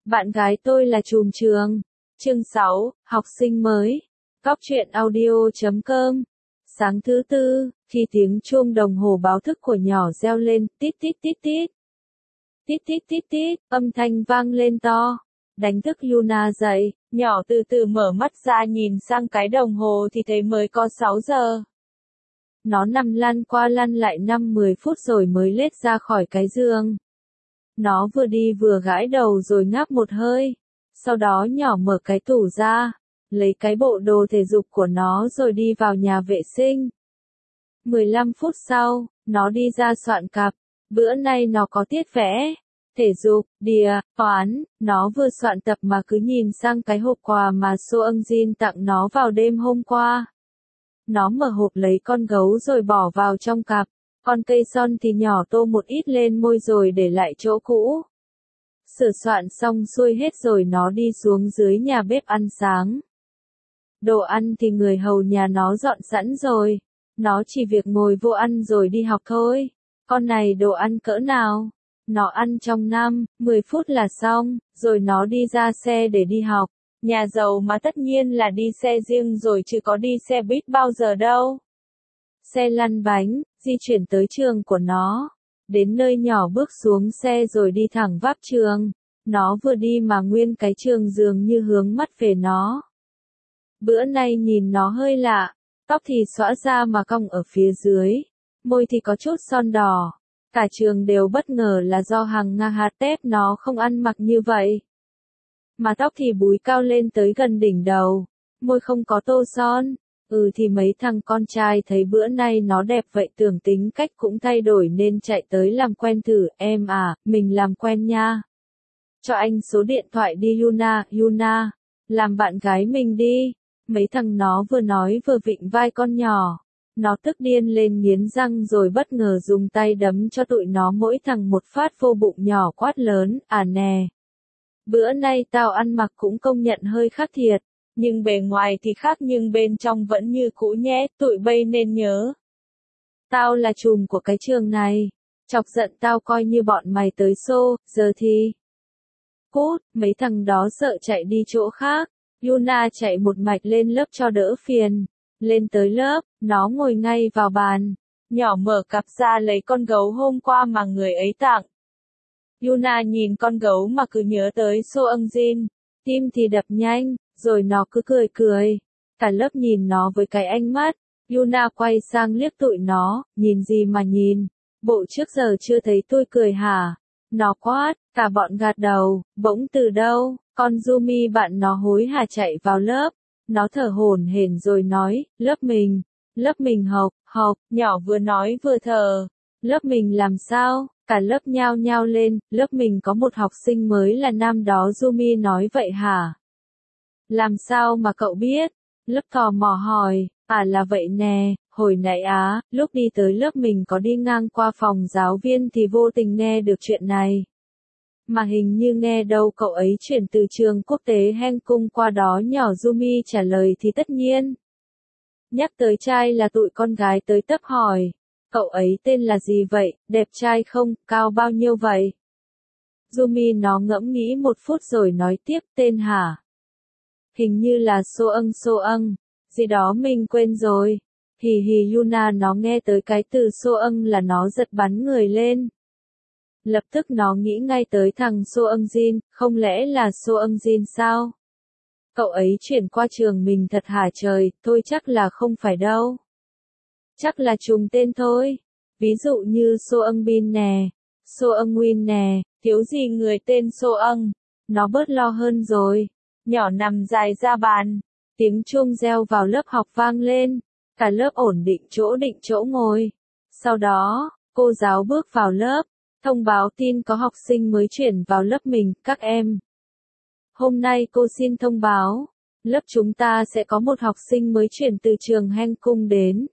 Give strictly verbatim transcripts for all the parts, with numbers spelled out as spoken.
Bạn gái tôi là trùm trường. Chương sáu, học sinh mới. Cóc truyện audio chấm com. Sáng thứ tư, khi tiếng chuông đồng hồ báo thức của nhỏ reo lên, tít tít tít tít. Tít tít tít tít, âm thanh vang lên to. Đánh thức Yuna dậy, nhỏ từ từ mở mắt ra nhìn sang cái đồng hồ thì thấy mới có sáu giờ. Nó nằm lăn qua lăn lại năm mười phút rồi mới lết ra khỏi cái giường. Nó vừa đi vừa gãi đầu rồi ngáp một hơi. Sau đó nhỏ mở cái tủ ra, lấy cái bộ đồ thể dục của nó rồi đi vào nhà vệ sinh. mười lăm phút sau, nó đi ra soạn cặp. Bữa nay nó có tiết vẽ, thể dục, đìa, toán. Nó vừa soạn tập mà cứ nhìn sang cái hộp quà mà So Eung Jin tặng nó vào đêm hôm qua. Nó mở hộp lấy con gấu rồi bỏ vào trong cặp. Con cây son thì nhỏ tô một ít lên môi rồi để lại chỗ cũ. Sửa soạn xong xuôi hết rồi nó đi xuống dưới nhà bếp ăn sáng. Đồ ăn thì người hầu nhà nó dọn sẵn rồi. Nó chỉ việc ngồi vô ăn rồi đi học thôi. Con này đồ ăn cỡ nào? Nó ăn trong năm, mười phút là xong, rồi nó đi ra xe để đi học. Nhà giàu mà tất nhiên là đi xe riêng rồi chứ có đi xe buýt bao giờ đâu. Xe lăn bánh, di chuyển tới trường của nó. Đến nơi nhỏ bước xuống xe rồi đi thẳng vác trường. Nó vừa đi mà nguyên cái trường dường như hướng mắt về nó. Bữa nay nhìn nó hơi lạ, tóc thì xõa ra mà cong ở phía dưới, môi thì có chút son đỏ. Cả trường đều bất ngờ là do hàng Nga hạt tép nó không ăn mặc như vậy. Mà tóc thì búi cao lên tới gần đỉnh đầu, môi không có tô son. Ừ thì mấy thằng con trai thấy bữa nay nó đẹp vậy tưởng tính cách cũng thay đổi nên chạy tới làm quen thử. Em à, mình làm quen nha. Cho anh số điện thoại đi Yuna, Yuna. Làm bạn gái mình đi. Mấy thằng nó vừa nói vừa vịn vai con nhỏ. Nó tức điên lên nghiến răng rồi bất ngờ dùng tay đấm cho tụi nó mỗi thằng một phát vô bụng nhỏ quát lớn. À nè. Bữa nay tao ăn mặc cũng công nhận hơi khác thiệt. Nhưng bề ngoài thì khác nhưng bên trong vẫn như cũ nhé, tụi bay nên nhớ. Tao là trùm của cái trường này. Chọc giận tao coi như bọn mày tới xô, giờ thì. Cút, mấy thằng đó sợ chạy đi chỗ khác. Yuna chạy một mạch lên lớp cho đỡ phiền. Lên tới lớp, nó ngồi ngay vào bàn. Nhỏ mở cặp ra lấy con gấu hôm qua mà người ấy tặng. Yuna nhìn con gấu mà cứ nhớ tới So Eung Jin. Tim thì đập nhanh. Rồi nó cứ cười cười. Cả lớp nhìn nó với cái ánh mắt. Yuna quay sang liếc tụi nó. Nhìn gì mà nhìn? Bộ trước giờ chưa thấy tôi cười hả? Nó quát. Cả bọn gạt đầu. Bỗng từ đâu? Con Yumi bạn nó hối hả chạy vào lớp. Nó thở hổn hển rồi nói. Lớp mình. Lớp mình học. Học. Nhỏ vừa nói vừa thở. Lớp mình làm sao? Cả lớp nhao nhao lên. Lớp mình có một học sinh mới là nam đó. Yumi nói vậy hả? Làm sao mà cậu biết? Lớp tò mò hỏi. À là vậy nè, hồi nãy á, lúc đi tới lớp mình có đi ngang qua phòng giáo viên thì vô tình nghe được chuyện này. Mà hình như nghe đâu cậu ấy chuyển từ trường quốc tế Hen Cung qua đó. Nhỏ Yumi trả lời thì tất nhiên. Nhắc tới trai là tụi con gái tới tấp hỏi. Cậu ấy tên là gì vậy, đẹp trai không, cao bao nhiêu vậy? Yumi nó ngẫm nghĩ một phút rồi nói tiếp tên hả? Hình như là So Eung So Eung, gì đó mình quên rồi. Hì hì Yuna nó nghe tới cái từ So Eung là nó giật bắn người lên. Lập tức nó nghĩ ngay tới thằng So Eung Jin, không lẽ là So Eung Jin sao? Cậu ấy chuyển qua trường mình thật hả trời, thôi chắc là không phải đâu. Chắc là trùng tên thôi. Ví dụ như So Eung Bin nè, So Eung Win nè, thiếu gì người tên So Eung. Nó bớt lo hơn rồi. Nhỏ nằm dài ra bàn. Tiếng chuông reo vào lớp học vang lên. Cả lớp ổn định chỗ định chỗ ngồi. Sau đó, cô giáo bước vào lớp. Thông báo tin có học sinh mới chuyển vào lớp mình, các em. Hôm nay cô xin thông báo. Lớp chúng ta sẽ có một học sinh mới chuyển từ trường Hen Cung đến.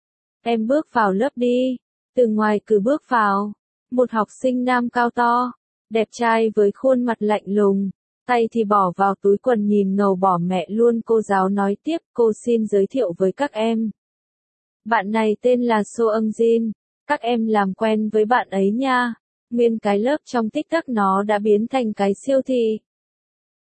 Em bước vào lớp đi. Từ ngoài cửa bước vào. Một học sinh nam cao to. Đẹp trai với khuôn mặt lạnh lùng. Tay thì bỏ vào túi quần nhìn ngầu bỏ mẹ luôn. Cô giáo nói tiếp, cô xin giới thiệu với các em. Bạn này tên là So Eung Jin. Các em làm quen với bạn ấy nha. Nguyên cái lớp trong tích tắc nó đã biến thành cái siêu thị.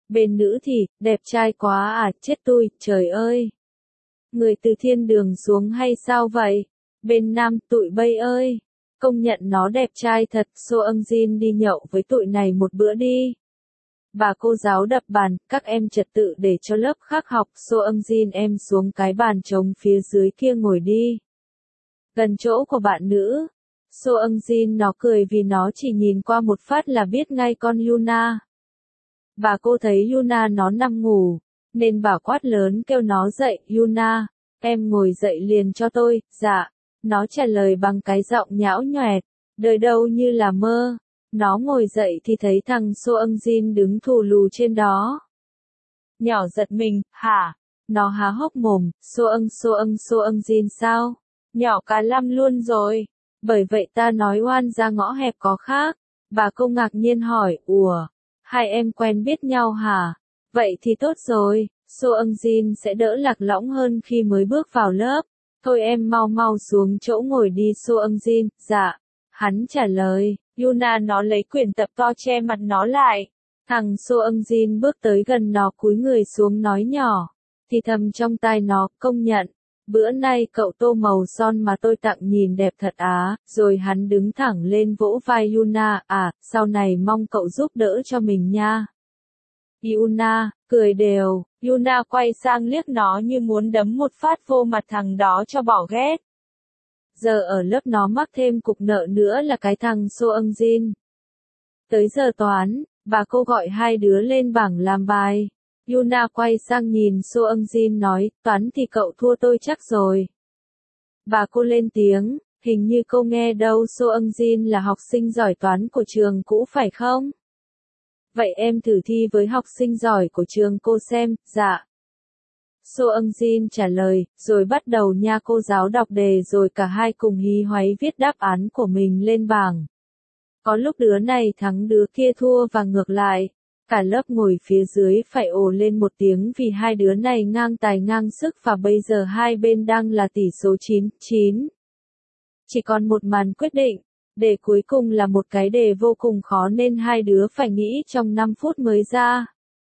Bên nữ thì, đẹp trai quá à, chết tui, trời ơi. Người từ thiên đường xuống hay sao vậy? Bên nam, tụi bay ơi. Công nhận nó đẹp trai thật, So Eun Jin đi nhậu với tụi này một bữa đi. Bà cô giáo đập bàn, các em trật tự để cho lớp khác học, So Eun Jin em xuống cái bàn trống phía dưới kia ngồi đi. Gần chỗ của bạn nữ. So Eun Jin nó cười vì nó chỉ nhìn qua một phát là biết ngay con Yuna. Bà cô thấy Yuna nó nằm ngủ, nên bà quát lớn kêu nó dậy, Yuna, em ngồi dậy liền cho tôi, dạ. Nó trả lời bằng cái giọng nhão nhoẹt, đời đâu như là mơ. Nó ngồi dậy thì thấy thằng So Eun Jin đứng thù lù trên đó. Nhỏ giật mình, hả? Nó há hốc mồm, So Eun So Eun So Eun Jin sao? Nhỏ cả lăm luôn rồi. Bởi vậy ta nói oan ra ngõ hẹp có khác. Bà cô ngạc nhiên hỏi, ủa, hai em quen biết nhau hả? Vậy thì tốt rồi, So Eun Jin sẽ đỡ lạc lõng hơn khi mới bước vào lớp. Thôi em mau mau xuống chỗ ngồi đi So Eun Jin, dạ. Hắn trả lời, Yuna nó lấy quyển tập to che mặt nó lại. Thằng So Eun Jin bước tới gần nó cúi người xuống nói nhỏ. Thì thầm trong tai nó, công nhận. Bữa nay cậu tô màu son mà tôi tặng nhìn đẹp thật á, rồi hắn đứng thẳng lên vỗ vai Yuna, à, sau này mong cậu giúp đỡ cho mình nha. Yuna, cười đều, Yuna quay sang liếc nó như muốn đấm một phát vô mặt thằng đó cho bỏ ghét. Giờ ở lớp nó mắc thêm cục nợ nữa là cái thằng So Eun Jin. Tới giờ toán, bà cô gọi hai đứa lên bảng làm bài. Yuna quay sang nhìn So Eun Jin nói, toán thì cậu thua tôi chắc rồi. Bà cô lên tiếng, hình như cô nghe đâu So Eun Jin là học sinh giỏi toán của trường cũ phải không? Vậy em thử thi với học sinh giỏi của trường cô xem, dạ. So Eun Jin trả lời, rồi bắt đầu nha cô giáo đọc đề rồi cả hai cùng hí hoáy viết đáp án của mình lên bảng. Có lúc đứa này thắng đứa kia thua và ngược lại. Cả lớp ngồi phía dưới phải ồ lên một tiếng vì hai đứa này ngang tài ngang sức và bây giờ hai bên đang là tỷ số chín chín. Chỉ còn một màn quyết định, đề cuối cùng là một cái đề vô cùng khó nên hai đứa phải nghĩ trong năm phút mới ra.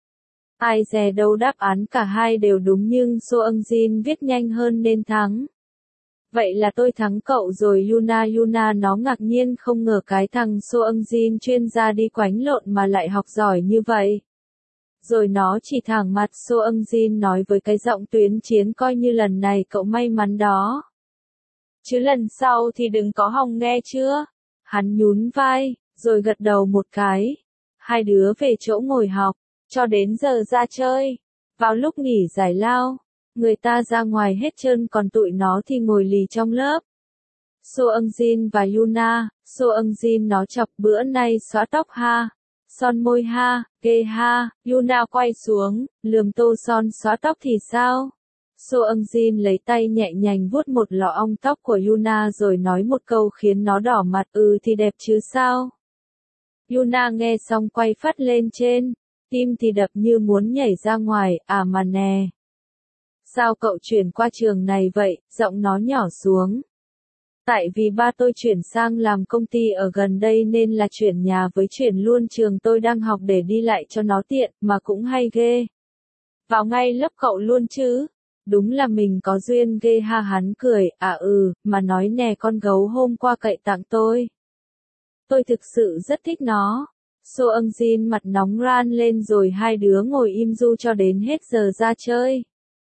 Ai dè đâu đáp án cả hai đều đúng nhưng So Eun Jin viết nhanh hơn nên thắng. Vậy là tôi thắng cậu rồi Yuna Yuna nó ngạc nhiên không ngờ cái thằng So Eun Jin chuyên gia đi quánh lộn mà lại học giỏi như vậy. Rồi nó chỉ thẳng mặt So Eun Jin nói với cái giọng tuyến chiến coi như lần này cậu may mắn đó. Chứ lần sau thì đừng có hòng nghe chưa? Hắn nhún vai, rồi gật đầu một cái. Hai đứa về chỗ ngồi học, cho đến giờ ra chơi. Vào lúc nghỉ giải lao. Người ta ra ngoài hết trơn còn tụi nó thì ngồi lì trong lớp. So Eun Jin và Yuna, So Eun Jin nó chọc bữa nay xóa tóc ha, son môi ha, ghê ha, Yuna quay xuống, lườm tô son xóa tóc thì sao? So Eun Jin lấy tay nhẹ nhàng vuốt một lọ ong tóc của Yuna rồi nói một câu khiến nó đỏ mặt, ừ thì đẹp chứ sao? Yuna nghe xong quay phát lên trên, tim thì đập như muốn nhảy ra ngoài, à mà nè. Sao cậu chuyển qua trường này vậy, giọng nó nhỏ xuống. Tại vì ba tôi chuyển sang làm công ty ở gần đây nên là chuyển nhà với chuyển luôn trường tôi đang học để đi lại cho nó tiện, mà cũng hay ghê. Vào ngay lớp cậu luôn chứ? Đúng là mình có duyên ghê ha hắn cười, à ừ, mà nói nè con gấu hôm qua cậy tặng tôi. Tôi thực sự rất thích nó. So Eun Jin mặt nóng ran lên rồi hai đứa ngồi im ru cho đến hết giờ ra chơi.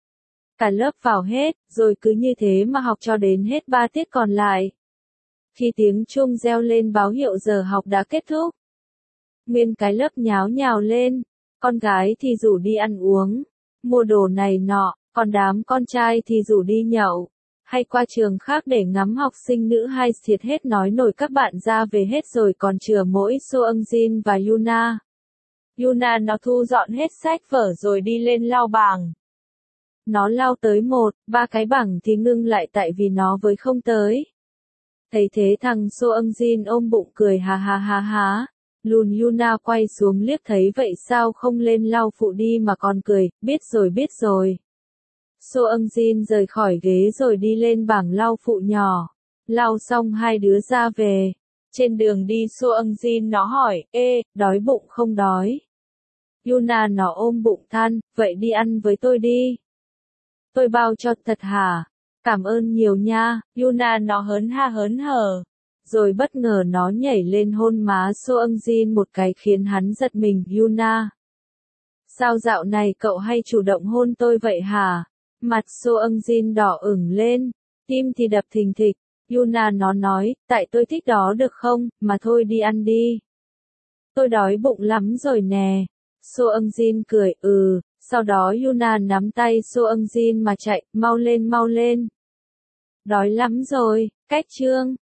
Cả lớp vào hết, rồi cứ như thế mà học cho đến hết ba tiết còn lại. Khi tiếng chuông reo lên báo hiệu giờ học đã kết thúc. Nguyên cái lớp nháo nhào lên, con gái thì rủ đi ăn uống, mua đồ này nọ, còn đám con trai thì rủ đi nhậu, hay qua trường khác để ngắm học sinh nữ hay thiệt hết nói nổi các bạn ra về hết rồi còn chừa mỗi So Eun Jin và Yuna. Yuna nó thu dọn hết sách vở rồi đi lên lau bảng. Nó lao tới một, ba cái bảng thì ngưng lại tại vì nó với không tới. Thấy thế thằng So Eun Jin ôm bụng cười ha ha ha ha. Lùn Yuna quay xuống liếc thấy vậy sao không lên lau phụ đi mà còn cười, biết rồi biết rồi. So Eun Jin rời khỏi ghế rồi đi lên bảng lau phụ nhỏ. Lau xong hai đứa ra về. Trên đường đi So Eun Jin nó hỏi, ê, đói bụng không đói? Yuna nó ôm bụng than, vậy đi ăn với tôi đi. Tôi bao cho thật hả? Cảm ơn nhiều nha, Yuna nó hớn ha hớn hở. Rồi bất ngờ nó nhảy lên hôn má So Eung Jin một cái khiến hắn giật mình. Yuna, sao dạo này cậu hay chủ động hôn tôi vậy hả? Mặt So Eung Jin đỏ ửng lên, tim thì đập thình thịch. Yuna nó nói, tại tôi thích đó được không, mà thôi đi ăn đi. Tôi đói bụng lắm rồi nè. So Eung Jin cười, ừ, sau đó Yuna nắm tay So Eung Jin mà chạy, mau lên mau lên. Đói lắm rồi, cách chương.